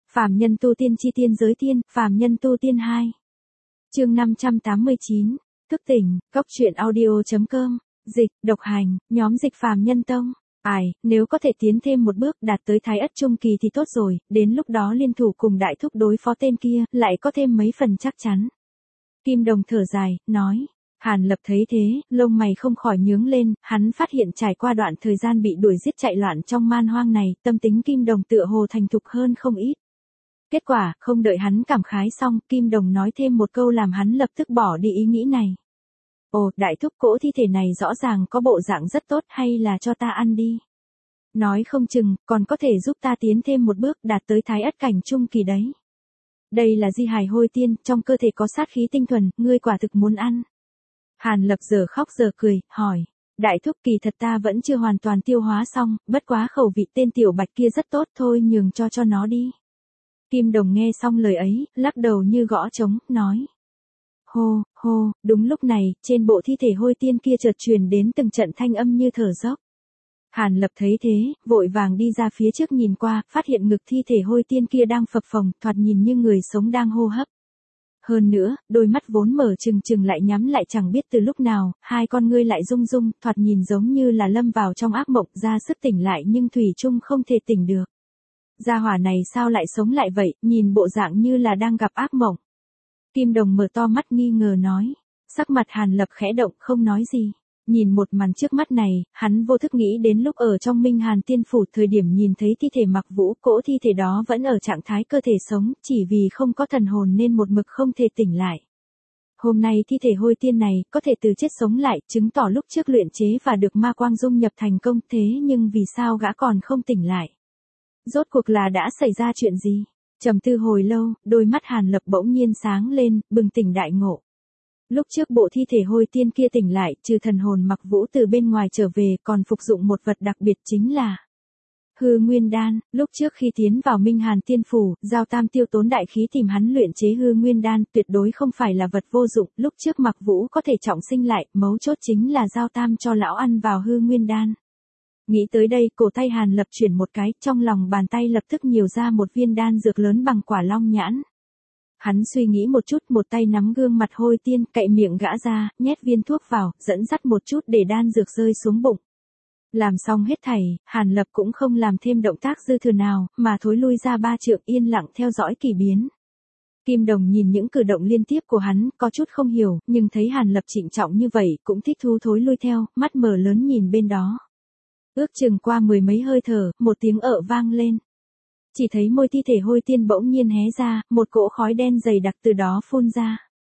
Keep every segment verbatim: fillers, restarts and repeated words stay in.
Phàm nhân tu tiên chi tiên giới tiên, phàm nhân tu tiên hai. Chương năm trăm tám mươi chín, thức tỉnh, cốc truyện audio chấm com, dịch, độc hành, nhóm dịch phàm nhân tông. Ai, nếu có thể tiến thêm một bước đạt tới thái ất trung kỳ thì tốt rồi, đến lúc đó liên thủ cùng đại thúc đối phó tên kia, lại có thêm mấy phần chắc chắn. Kim Đồng thở dài, nói. Hàn Lập thấy thế, lông mày không khỏi nhướng lên, hắn phát hiện trải qua đoạn thời gian bị đuổi giết chạy loạn trong man hoang này, tâm tính Kim Đồng tựa hồ thành thục hơn không ít. Kết quả, không đợi hắn cảm khái xong, Kim Đồng nói thêm một câu làm hắn lập tức bỏ đi ý nghĩ này. Ồ, đại thúc, cỗ thi thể này rõ ràng có bộ dạng rất tốt, hay là cho ta ăn đi. Nói không chừng, còn có thể giúp ta tiến thêm một bước đạt tới thái ất cảnh trung kỳ đấy. Đây là di hài hôi tiên, trong cơ thể có sát khí tinh thuần, ngươi quả thực muốn ăn. Hàn Lập giờ khóc giờ cười, hỏi. Đại thúc, kỳ thật ta vẫn chưa hoàn toàn tiêu hóa xong, bất quá khẩu vị tên tiểu bạch kia rất tốt, thôi nhường cho cho nó đi. Kim Đồng nghe xong lời ấy, lắc đầu như gõ trống, nói. Hô, hô, đúng lúc này, trên bộ thi thể hôi tiên kia chợt truyền đến từng trận thanh âm như thở dốc. Hàn Lập thấy thế, vội vàng đi ra phía trước nhìn qua, phát hiện ngực thi thể hôi tiên kia đang phập phồng, thoạt nhìn như người sống đang hô hấp. Hơn nữa, đôi mắt vốn mở trừng trừng lại nhắm lại chẳng biết từ lúc nào, hai con ngươi lại rung rung, thoạt nhìn giống như là lâm vào trong ác mộng, ra sức tỉnh lại nhưng thủy chung không thể tỉnh được. Gia hỏa này sao lại sống lại vậy, nhìn bộ dạng như là đang gặp ác mộng. Kim Đồng mở to mắt nghi ngờ nói, sắc mặt Hàn Lập khẽ động không nói gì. Nhìn một màn trước mắt này, hắn vô thức nghĩ đến lúc ở trong Minh Hàn Tiên Phủ thời điểm nhìn thấy thi thể Mặc Vũ, cỗ thi thể đó vẫn ở trạng thái cơ thể sống, chỉ vì không có thần hồn nên một mực không thể tỉnh lại. Hôm nay thi thể hôi tiên này có thể từ chết sống lại, chứng tỏ lúc trước luyện chế và được ma quang dung nhập thành công, thế nhưng vì sao gã còn không tỉnh lại? Rốt cuộc là đã xảy ra chuyện gì? Trầm tư hồi lâu, đôi mắt Hàn Lập bỗng nhiên sáng lên, bừng tỉnh đại ngộ. Lúc trước bộ thi thể hôi tiên kia tỉnh lại, trừ thần hồn Mặc Vũ từ bên ngoài trở về, còn phục dụng một vật đặc biệt chính là Hư Nguyên Đan. Lúc trước khi tiến vào Minh Hàn Tiên Phủ, Giao Tam tiêu tốn đại khí tìm hắn luyện chế Hư Nguyên Đan, tuyệt đối không phải là vật vô dụng, lúc trước Mặc Vũ có thể trọng sinh lại, mấu chốt chính là Giao Tam cho lão ăn vào Hư Nguyên Đan. Nghĩ tới đây, cổ tay Hàn Lập chuyển một cái, trong lòng bàn tay lập tức nhiều ra một viên đan dược lớn bằng quả long nhãn. Hắn suy nghĩ một chút, một tay nắm gương mặt hôi tiên, cậy miệng gã ra, nhét viên thuốc vào, dẫn dắt một chút để đan dược rơi xuống bụng. Làm xong hết thảy, Hàn Lập cũng không làm thêm động tác dư thừa nào, mà thối lui ra ba trượng yên lặng theo dõi kỳ biến. Kim Đồng nhìn những cử động liên tiếp của hắn, có chút không hiểu, nhưng thấy Hàn Lập trịnh trọng như vậy, cũng thích thú thối lui theo, mắt mở lớn nhìn bên đó. Ước chừng qua mười mấy hơi thở, một tiếng ợ vang lên. Chỉ thấy môi thi thể hôi tiên bỗng nhiên hé ra, một cỗ khói đen dày đặc từ đó phun ra.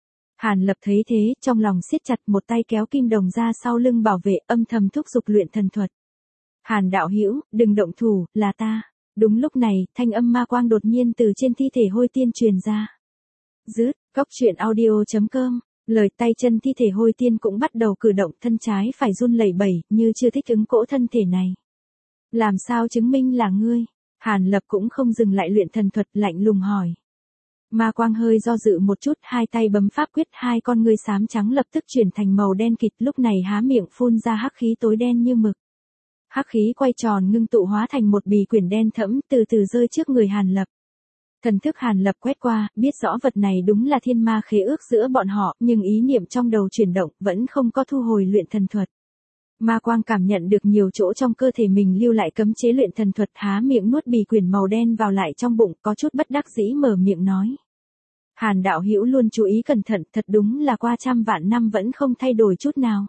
Hàn Lập thấy thế, trong lòng siết chặt, một tay kéo Kim Đồng ra sau lưng bảo vệ, âm thầm thúc giục luyện thần thuật. Hàn đạo hữu, đừng động thủ, là ta. Đúng lúc này, thanh âm ma quang đột nhiên từ trên thi thể hôi tiên truyền ra. Dứt, cốc truyện audio chấm com. Lời tay chân thi thể hôi tiên cũng bắt đầu cử động, thân trái phải run lẩy bẩy, như chưa thích ứng cỗ thân thể này. Làm sao chứng minh là ngươi? Hàn Lập cũng không dừng lại luyện thần thuật, lạnh lùng hỏi. Ma quang hơi do dự một chút, hai tay bấm pháp quyết, hai con ngươi xám trắng lập tức chuyển thành màu đen kịt, lúc này há miệng phun ra hắc khí tối đen như mực. Hắc khí quay tròn ngưng tụ hóa thành một bì quyển đen thẫm, từ từ rơi trước người Hàn Lập. Thần thức Hàn Lập quét qua, biết rõ vật này đúng là thiên ma khế ước giữa bọn họ, nhưng ý niệm trong đầu chuyển động, vẫn không có thu hồi luyện thần thuật. Ma quang cảm nhận được nhiều chỗ trong cơ thể mình lưu lại cấm chế luyện thần thuật, há miệng nuốt bì quyển màu đen vào lại trong bụng, có chút bất đắc dĩ mở miệng nói. Hàn đạo hữu luôn chú ý cẩn thận, thật đúng là qua trăm vạn năm vẫn không thay đổi chút nào.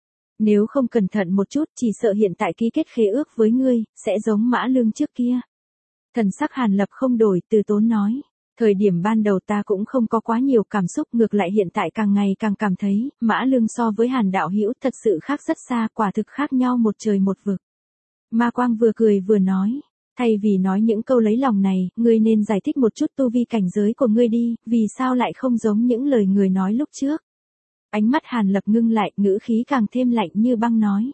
Nếu không cẩn thận một chút, chỉ sợ hiện tại ký kết khế ước với ngươi, sẽ giống Mã Lương trước kia. Thần sắc Hàn Lập không đổi, từ tốn nói. Thời điểm ban đầu ta cũng không có quá nhiều cảm xúc, ngược lại hiện tại càng ngày càng cảm thấy, Mã Lương so với Hàn đạo hữu thật sự khác rất xa, quả thực khác nhau một trời một vực. Ma Quang vừa cười vừa nói, thay vì nói những câu lấy lòng này, ngươi nên giải thích một chút tu vi cảnh giới của ngươi đi, vì sao lại không giống những lời người nói lúc trước. Ánh mắt Hàn Lập ngưng lại, ngữ khí càng thêm lạnh như băng nói.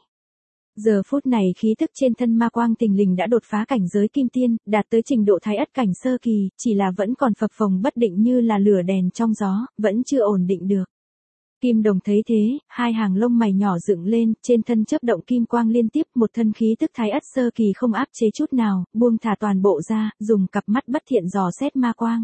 Giờ phút này khí tức trên thân Ma Quang tình lình đã đột phá cảnh giới kim tiên, đạt tới trình độ thái ất cảnh sơ kỳ, chỉ là vẫn còn phập phồng bất định như là lửa đèn trong gió, vẫn chưa ổn định được. Kim Đồng thấy thế, hai hàng lông mày nhỏ dựng lên, trên thân chớp động kim quang liên tiếp, một thân khí tức thái ất sơ kỳ không áp chế chút nào, buông thả toàn bộ ra, dùng cặp mắt bất thiện dò xét ma quang.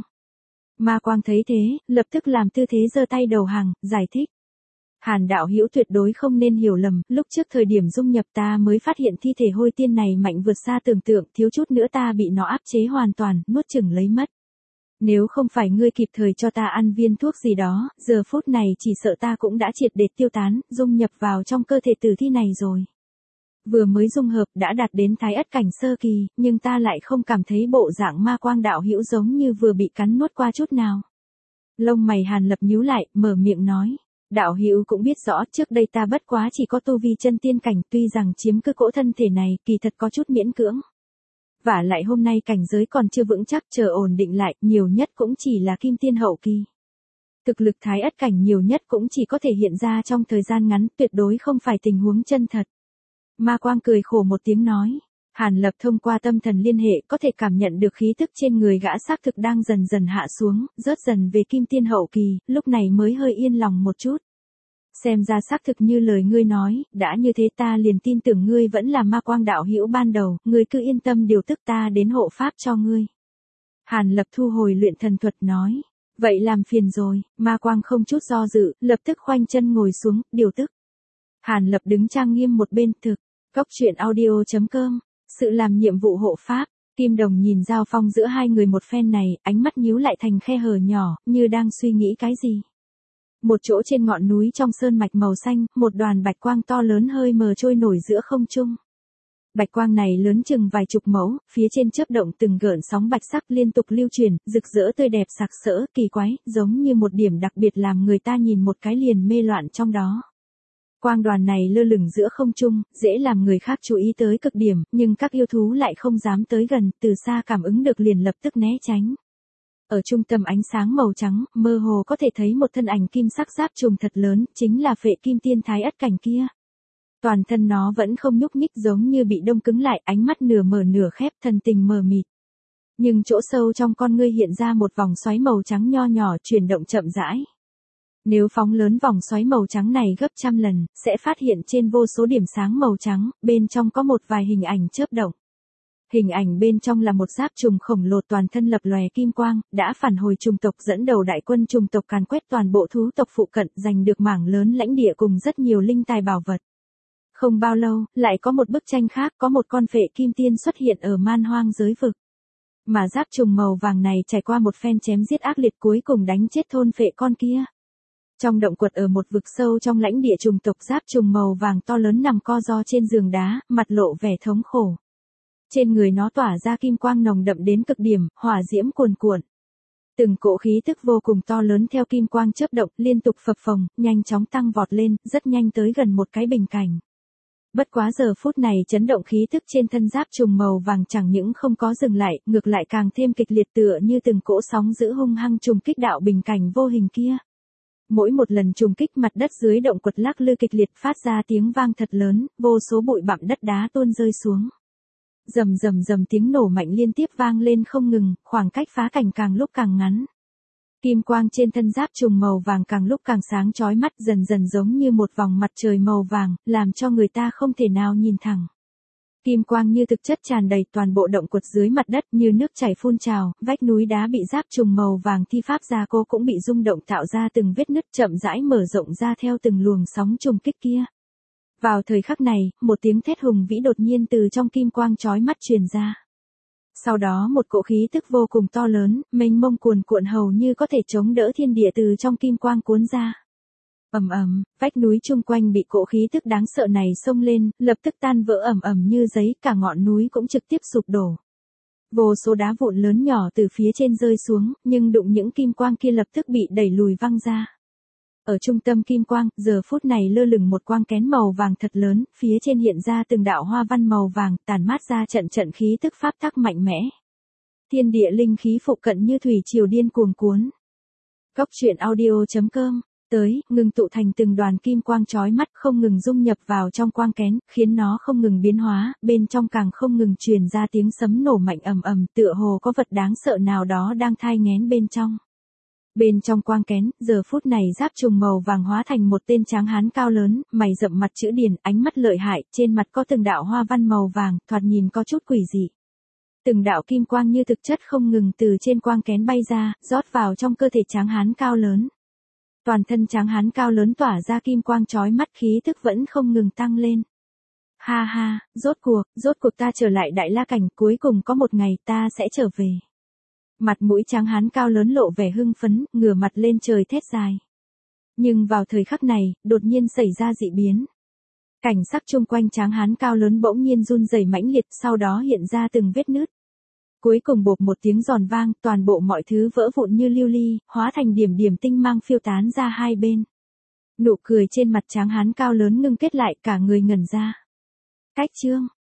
Ma quang thấy thế, lập tức làm tư thế giơ tay đầu hàng, giải thích. Hàn đạo hữu tuyệt đối không nên hiểu lầm, lúc trước thời điểm dung nhập ta mới phát hiện thi thể hôi tiên này mạnh vượt xa tưởng tượng, thiếu chút nữa ta bị nó áp chế hoàn toàn, nuốt chửng lấy mất. Nếu không phải ngươi kịp thời cho ta ăn viên thuốc gì đó, giờ phút này chỉ sợ ta cũng đã triệt để tiêu tán, dung nhập vào trong cơ thể tử thi này rồi. Vừa mới dung hợp đã đạt đến thái ất cảnh sơ kỳ, nhưng ta lại không cảm thấy bộ dạng ma quang đạo hữu giống như vừa bị cắn nuốt qua chút nào. Lông mày Hàn Lập nhíu lại, mở miệng nói. Đạo hữu cũng biết rõ, trước đây ta bất quá chỉ có tu vi chân tiên cảnh, tuy rằng chiếm cứ cỗ thân thể này, kỳ thật có chút miễn cưỡng. Vả lại hôm nay cảnh giới còn chưa vững chắc, chờ ổn định lại, nhiều nhất cũng chỉ là kim tiên hậu kỳ. Thực lực thái ất cảnh nhiều nhất cũng chỉ có thể hiện ra trong thời gian ngắn, tuyệt đối không phải tình huống chân thật. Ma quang cười khổ một tiếng nói. Hàn Lập thông qua tâm thần liên hệ có thể cảm nhận được khí tức trên người gã xác thực đang dần dần hạ xuống, rớt dần về kim tiên hậu kỳ, lúc này mới hơi yên lòng một chút. Xem ra xác thực như lời ngươi nói, đã như thế ta liền tin tưởng ngươi vẫn là ma quang đạo hữu ban đầu, ngươi cứ yên tâm điều tức ta đến hộ pháp cho ngươi. Hàn Lập thu hồi luyện thần thuật nói, vậy làm phiền rồi, ma quang không chút do dự, lập tức khoanh chân ngồi xuống, điều tức. Hàn Lập đứng trang nghiêm một bên thực, cốc truyện audio chấm com. Sự làm nhiệm vụ hộ pháp, Kim Đồng nhìn giao phong giữa hai người một phen này, ánh mắt nhíu lại thành khe hở nhỏ, như đang suy nghĩ cái gì. Một chỗ trên ngọn núi trong sơn mạch màu xanh, một đoàn bạch quang to lớn hơi mờ trôi nổi giữa không trung. Bạch quang này lớn chừng vài chục mẫu, phía trên chớp động từng gợn sóng bạch sắc liên tục lưu chuyển, rực rỡ tươi đẹp sặc sỡ, kỳ quái, giống như một điểm đặc biệt làm người ta nhìn một cái liền mê loạn trong đó. Quang đoàn này lơ lửng giữa không trung, dễ làm người khác chú ý tới cực điểm, nhưng các yêu thú lại không dám tới gần, từ xa cảm ứng được liền lập tức né tránh. Ở trung tâm ánh sáng màu trắng, mơ hồ có thể thấy một thân ảnh kim sắc giáp trùng thật lớn, chính là Phệ Kim Tiên thái ất cảnh kia. Toàn thân nó vẫn không nhúc nhích giống như bị đông cứng lại, ánh mắt nửa mở nửa khép, thần tình mờ mịt. Nhưng chỗ sâu trong con ngươi hiện ra một vòng xoáy màu trắng nho nhỏ chuyển động chậm rãi. Nếu phóng lớn vòng xoáy màu trắng này gấp trăm lần, sẽ phát hiện trên vô số điểm sáng màu trắng, bên trong có một vài hình ảnh chớp động. Hình ảnh bên trong là một giáp trùng khổng lồ toàn thân lập lòe kim quang, đã phản hồi trùng tộc dẫn đầu đại quân trùng tộc càn quét toàn bộ thú tộc phụ cận, giành được mảng lớn lãnh địa cùng rất nhiều linh tài bảo vật. Không bao lâu, lại có một bức tranh khác, có một con phệ kim tiên xuất hiện ở man hoang giới vực. Mà giáp trùng màu vàng này trải qua một phen chém giết ác liệt cuối cùng đánh chết thôn phệ con kia. Trong động quật ở một vực sâu trong lãnh địa trùng tộc, giáp trùng màu vàng to lớn nằm co ro trên giường đá, mặt lộ vẻ thống khổ. Trên người nó tỏa ra kim quang nồng đậm đến cực điểm, hỏa diễm cuồn cuộn. Từng cỗ khí tức vô cùng to lớn theo kim quang chớp động, liên tục phập phồng, nhanh chóng tăng vọt lên, rất nhanh tới gần một cái bình cảnh. Bất quá giờ phút này chấn động khí tức trên thân giáp trùng màu vàng chẳng những không có dừng lại, ngược lại càng thêm kịch liệt tựa như từng cỗ sóng dữ hung hăng trùng kích đạo bình cảnh vô hình kia. Mỗi một lần trùng kích, mặt đất dưới động quật lắc lư kịch liệt phát ra tiếng vang thật lớn, vô số bụi bặm đất đá tuôn rơi xuống. Rầm rầm rầm tiếng nổ mạnh liên tiếp vang lên không ngừng, khoảng cách phá cảnh càng lúc càng ngắn. Kim quang trên thân giáp trùng màu vàng càng lúc càng sáng chói mắt, dần dần giống như một vòng mặt trời màu vàng, làm cho người ta không thể nào nhìn thẳng. Kim quang như thực chất tràn đầy toàn bộ động quật dưới mặt đất như nước chảy phun trào, vách núi đá bị giáp trùng màu vàng thi pháp gia cố cũng bị rung động tạo ra từng vết nứt chậm rãi mở rộng ra theo từng luồng sóng trùng kích kia. Vào thời khắc này, một tiếng thét hùng vĩ đột nhiên từ trong kim quang chói mắt truyền ra. Sau đó một cỗ khí tức vô cùng to lớn, mênh mông cuồn cuộn hầu như có thể chống đỡ thiên địa từ trong kim quang cuốn ra. Ầm ầm, vách núi chung quanh bị cỗ khí tức đáng sợ này xông lên, lập tức tan vỡ ầm ầm như giấy, cả ngọn núi cũng trực tiếp sụp đổ. Vô số đá vụn lớn nhỏ từ phía trên rơi xuống, nhưng đụng những kim quang kia lập tức bị đẩy lùi văng ra. Ở trung tâm kim quang, giờ phút này lơ lửng một quang kén màu vàng thật lớn, phía trên hiện ra từng đạo hoa văn màu vàng, tản mát ra trận trận khí tức pháp tắc mạnh mẽ. Thiên địa linh khí phụ cận như thủy triều điên cuồng cuốn. Cốc truyện audio chấm com tới, ngừng tụ thành từng đoàn kim quang chói mắt không ngừng dung nhập vào trong quang kén, khiến nó không ngừng biến hóa, bên trong càng không ngừng truyền ra tiếng sấm nổ mạnh ầm ầm, tựa hồ có vật đáng sợ nào đó đang thai nghén bên trong. Bên trong quang kén, giờ phút này giáp trùng màu vàng hóa thành một tên tráng hán cao lớn, mày rậm mặt chữ điển, ánh mắt lợi hại, trên mặt có từng đạo hoa văn màu vàng, thoạt nhìn có chút quỷ dị. Từng đạo kim quang như thực chất không ngừng từ trên quang kén bay ra, rót vào trong cơ thể tráng hán cao lớn. Toàn thân tráng hán cao lớn tỏa ra kim quang chói mắt, khí thức vẫn không ngừng tăng lên. Ha ha, rốt cuộc, rốt cuộc ta trở lại Đại La Cảnh, cuối cùng có một ngày ta sẽ trở về. Mặt mũi tráng hán cao lớn lộ vẻ hưng phấn, ngửa mặt lên trời thét dài. Nhưng vào thời khắc này, đột nhiên xảy ra dị biến. Cảnh sắc chung quanh tráng hán cao lớn bỗng nhiên run rẩy mãnh liệt, sau đó hiện ra từng vết nứt. Cuối cùng bộp một tiếng giòn vang, toàn bộ mọi thứ vỡ vụn như lưu ly, hóa thành điểm điểm tinh mang phiêu tán ra hai bên. Nụ cười trên mặt tráng hán cao lớn ngưng kết lại, cả người ngẩn ra. Cách chương